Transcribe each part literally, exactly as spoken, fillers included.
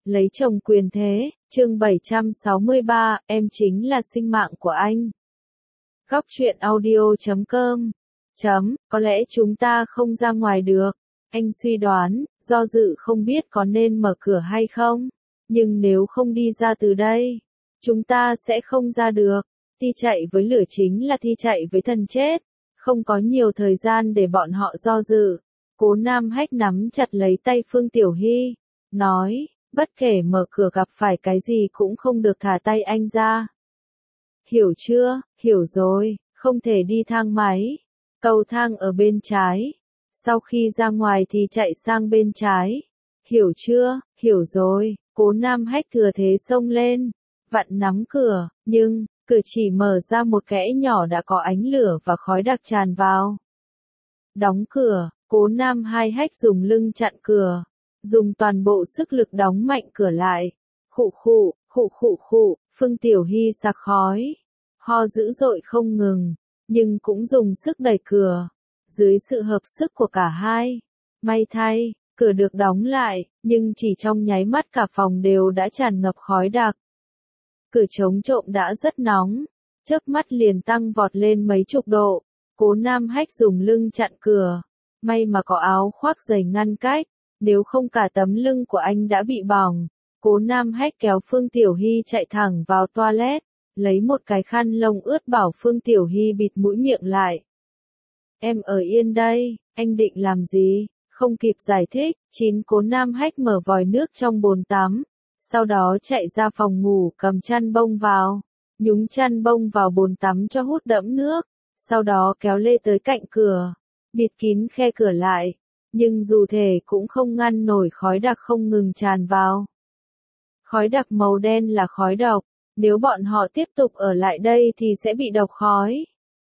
Lấy chồng quyền thế, chương bảy trăm sáu mươi ba, em chính là sinh mạng của anh. Góc truyện audio chấm com chấm, có lẽ chúng ta không ra ngoài được. Anh suy đoán, do dự không biết có nên mở cửa hay không. Nhưng nếu không đi ra từ đây, chúng ta sẽ không ra được. Thi chạy với lửa chính là thi chạy với thần chết. Không có nhiều thời gian để bọn họ do dự. Cố Nam Hách nắm chặt lấy tay Phương Tiểu Hy, nói, bất kể mở cửa gặp phải cái gì cũng không được thả tay anh ra. Hiểu chưa? Hiểu rồi, không thể đi thang máy. Cầu thang ở bên trái. Sau khi ra ngoài thì chạy sang bên trái. Hiểu chưa? Hiểu rồi, Cố Nam Hách thừa thế xông lên, vặn nắm cửa, nhưng, cửa chỉ mở ra một kẽ nhỏ đã có ánh lửa và khói đặc tràn vào. Đóng cửa, Cố Nam Hai Hách dùng lưng chặn cửa, dùng toàn bộ sức lực đóng mạnh cửa lại. Khụ khụ, khụ khụ khụ, Phương Tiểu Hy sặc khói, ho dữ dội không ngừng, nhưng cũng dùng sức đẩy cửa. Dưới sự hợp sức của cả hai, may thay, cửa được đóng lại, nhưng chỉ trong nháy mắt cả phòng đều đã tràn ngập khói đặc. Cửa chống trộm đã rất nóng, chớp mắt liền tăng vọt lên mấy chục độ. Cố Nam Hách dùng lưng chặn cửa, may mà có áo khoác dày ngăn cách, nếu không cả tấm lưng của anh đã bị bỏng. Cố Nam Hách kéo Phương Tiểu Hy chạy thẳng vào toilet, lấy một cái khăn lông ướt bảo Phương Tiểu Hy bịt mũi miệng lại. Em ở yên đây, anh định làm gì? Không kịp giải thích, chín Cố Nam Hách mở vòi nước trong bồn tắm, sau đó chạy ra phòng ngủ cầm chăn bông vào, nhúng chăn bông vào bồn tắm cho hút đẫm nước, sau đó kéo lê tới cạnh cửa, bịt kín khe cửa lại, nhưng dù thể cũng không ngăn nổi khói đặc không ngừng tràn vào. Khói đặc màu đen là khói độc, nếu bọn họ tiếp tục ở lại đây thì sẽ bị độc khói.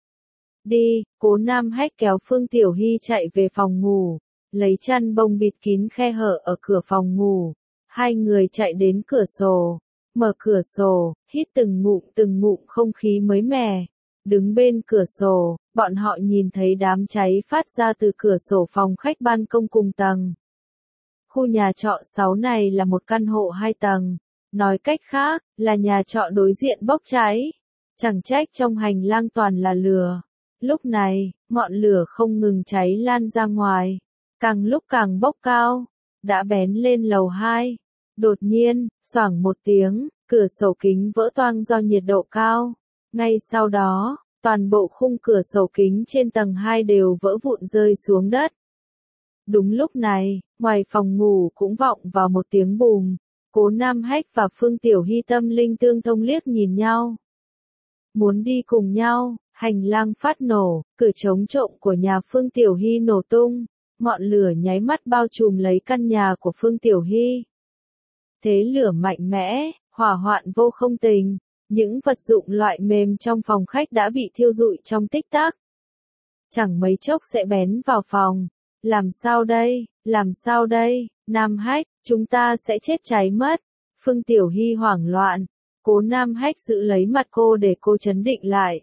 Đi, Cố Nam Hách kéo Phương Tiểu Hy chạy về phòng ngủ, lấy chăn bông bịt kín khe hở ở cửa phòng ngủ. Hai người chạy đến cửa sổ, mở cửa sổ, hít từng ngụm từng ngụm không khí mới mẻ. Đứng bên cửa sổ, bọn họ nhìn thấy đám cháy phát ra từ cửa sổ phòng khách ban công cùng tầng. Khu nhà trọ sáu này là một căn hộ hai tầng, nói cách khác, là nhà trọ đối diện bốc cháy. Chẳng trách trong hành lang toàn là lửa. Lúc này, ngọn lửa không ngừng cháy lan ra ngoài, càng lúc càng bốc cao, đã bén lên lầu hai. Đột nhiên, xoảng một tiếng, cửa sổ kính vỡ toang do nhiệt độ cao. Ngay sau đó, toàn bộ khung cửa sổ kính trên tầng hai đều vỡ vụn rơi xuống đất. Đúng lúc này, ngoài phòng ngủ cũng vọng vào một tiếng bùm. Cố Nam Hách và Phương Tiểu Hy tâm linh tương thông liếc nhìn nhau. Muốn đi cùng nhau, hành lang phát nổ, cửa chống trộm của nhà Phương Tiểu Hy nổ tung, ngọn lửa nháy mắt bao trùm lấy căn nhà của Phương Tiểu Hy. Thế lửa mạnh mẽ, hỏa hoạn vô không tình, những vật dụng loại mềm trong phòng khách đã bị thiêu rụi trong tích tắc. Chẳng mấy chốc sẽ bén vào phòng. Làm sao đây, làm sao đây, Nam Hách, chúng ta sẽ chết cháy mất. Phương Tiểu Hy hoảng loạn, Cố Nam Hách giữ lấy mặt cô để cô trấn định lại.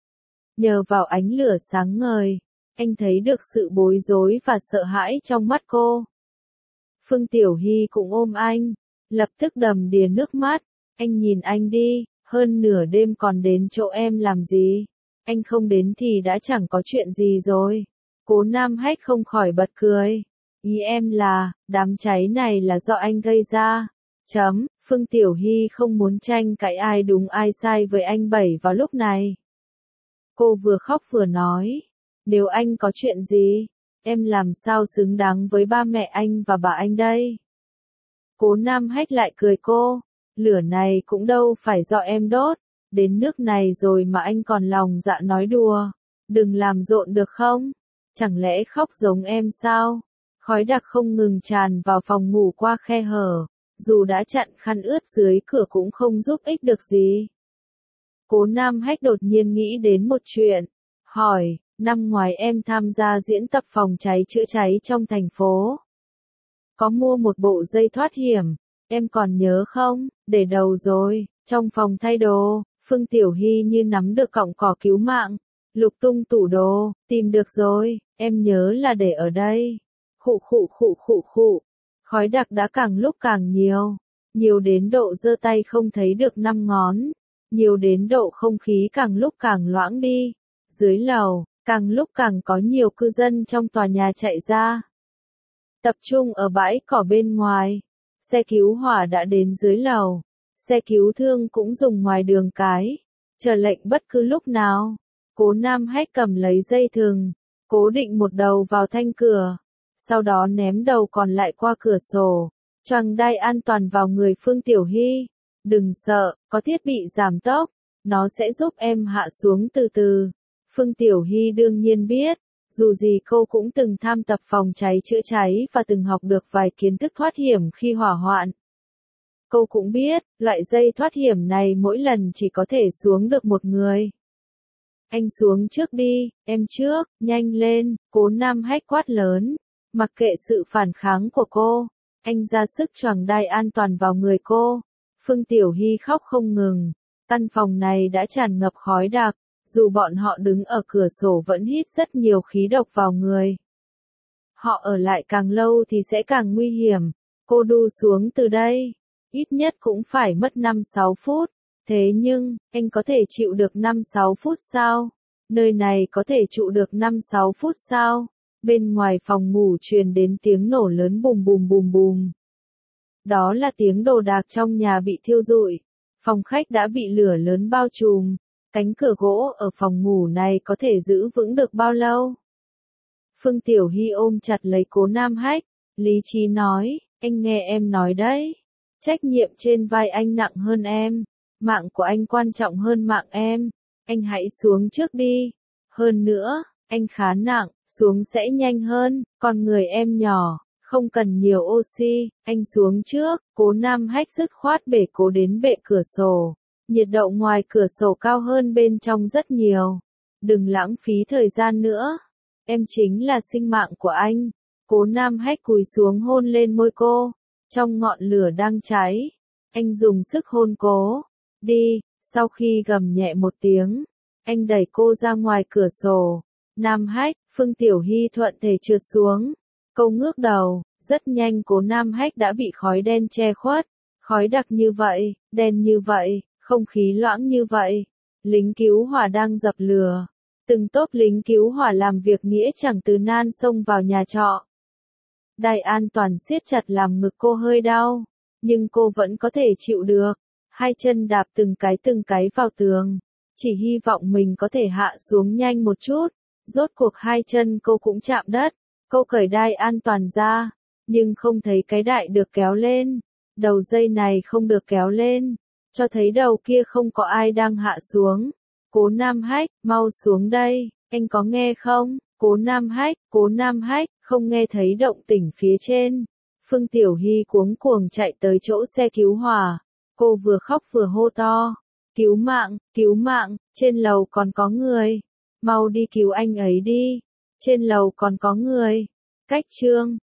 Nhờ vào ánh lửa sáng ngời, anh thấy được sự bối rối và sợ hãi trong mắt cô. Phương Tiểu Hy cũng ôm anh, lập tức đầm đìa nước mắt. Anh nhìn anh đi, hơn nửa đêm còn đến chỗ em làm gì? Anh không đến thì đã chẳng có chuyện gì rồi. Cố Nam Hách không khỏi bật cười. Ý em là, đám cháy này là do anh gây ra. Chấm, Phương Tiểu Hy không muốn tranh cãi ai đúng ai sai với anh Bảy vào lúc này. Cô vừa khóc vừa nói, nếu anh có chuyện gì, em làm sao xứng đáng với ba mẹ anh và bà anh đây? Cố Nam Hách lại cười cô, lửa này cũng đâu phải do em đốt, đến nước này rồi mà anh còn lòng dạ nói đùa, đừng làm rộn được không? Chẳng lẽ khóc giống em sao? Khói đặc không ngừng tràn vào phòng ngủ qua khe hở, dù đã chặn khăn ướt dưới cửa cũng không giúp ích được gì. Cố Nam Hách đột nhiên nghĩ đến một chuyện, hỏi, năm ngoái em tham gia diễn tập phòng cháy chữa cháy trong thành phố. Có mua một bộ dây thoát hiểm, em còn nhớ không? Để đầu rồi, trong phòng thay đồ. Phương Tiểu Hy như nắm được cọng cỏ cứu mạng, lục tung tủ đồ, tìm được rồi, em nhớ là để ở đây. Khụ khụ khụ khụ khụ, khói đặc đã càng lúc càng nhiều, nhiều đến độ giơ tay không thấy được năm ngón, nhiều đến độ không khí càng lúc càng loãng đi. Dưới lầu, càng lúc càng có nhiều cư dân trong tòa nhà chạy ra. Tập trung ở bãi cỏ bên ngoài, xe cứu hỏa đã đến dưới lầu, xe cứu thương cũng dùng ngoài đường cái, chờ lệnh bất cứ lúc nào. Cố Nam Hách cầm lấy dây thừng, cố định một đầu vào thanh cửa, sau đó ném đầu còn lại qua cửa sổ, choàng đai an toàn vào người Phương Tiểu Hy. Đừng sợ, có thiết bị giảm tốc, nó sẽ giúp em hạ xuống từ từ. Phương Tiểu Hy đương nhiên biết, dù gì cô cũng từng tham tập phòng cháy chữa cháy và từng học được vài kiến thức thoát hiểm khi hỏa hoạn. Cô cũng biết, loại dây thoát hiểm này mỗi lần chỉ có thể xuống được một người. Anh xuống trước đi, em trước, nhanh lên, Cố Nam Hách quát lớn. Mặc kệ sự phản kháng của cô, anh ra sức choàng đai an toàn vào người cô. Phương Tiểu Hy khóc không ngừng. Căn phòng này đã tràn ngập khói đặc, dù bọn họ đứng ở cửa sổ vẫn hít rất nhiều khí độc vào người. Họ ở lại càng lâu thì sẽ càng nguy hiểm. Cô đu xuống từ đây, ít nhất cũng phải mất năm sáu phút. Thế nhưng, anh có thể chịu được năm sáu phút sao? Nơi này có thể trụ được năm sáu phút sao? Bên ngoài phòng ngủ truyền đến tiếng nổ lớn bùm bùm bùm bùm. Đó là tiếng đồ đạc trong nhà bị thiêu rụi. Phòng khách đã bị lửa lớn bao trùm. Cánh cửa gỗ ở phòng ngủ này có thể giữ vững được bao lâu? Phương Tiểu Hy ôm chặt lấy Cố Nam Hách, lý trí nói, anh nghe em nói đấy. Trách nhiệm trên vai anh nặng hơn em. Mạng của anh quan trọng hơn mạng em. Anh hãy xuống trước đi. Hơn nữa, anh khá nặng, xuống sẽ nhanh hơn, còn người em nhỏ, không cần nhiều oxy, anh xuống trước. Cố Nam Hách dứt khoát bể Cố đến bệ cửa sổ. Nhiệt độ ngoài cửa sổ cao hơn bên trong rất nhiều. Đừng lãng phí thời gian nữa. Em chính là sinh mạng của anh. Cố Nam Hách cúi xuống hôn lên môi cô. Trong ngọn lửa đang cháy, anh dùng sức hôn Cố. Đi, sau khi gầm nhẹ một tiếng, anh đẩy cô ra ngoài cửa sổ. Nam Hách, Phương Tiểu Hy thuận thể trượt xuống. Cô ngước đầu, rất nhanh Cố Nam Hách đã bị khói đen che khuất. Khói đặc như vậy, đen như vậy, không khí loãng như vậy. Lính cứu hỏa đang dập lửa. Từng tốp lính cứu hỏa làm việc nghĩa chẳng từ nan xông vào nhà trọ. Đai an toàn siết chặt làm ngực cô hơi đau, nhưng cô vẫn có thể chịu được. Hai chân đạp từng cái từng cái vào tường, chỉ hy vọng mình có thể hạ xuống nhanh một chút. Rốt cuộc hai chân cô cũng chạm đất. Cô cởi đai an toàn ra, nhưng không thấy cái đại được kéo lên. Đầu dây này không được kéo lên, cho thấy đầu kia không có ai đang hạ xuống. Cố Nam Hách, mau xuống đây, anh có nghe không? Cố Nam Hách, Cố Nam Hách, không nghe thấy động tĩnh phía trên. Phương Tiểu Hy cuống cuồng chạy tới chỗ xe cứu hỏa. Cô vừa khóc vừa hô to. Cứu mạng, cứu mạng, trên lầu còn có người. Mau đi cứu anh ấy đi. Trên lầu còn có người. Cách chương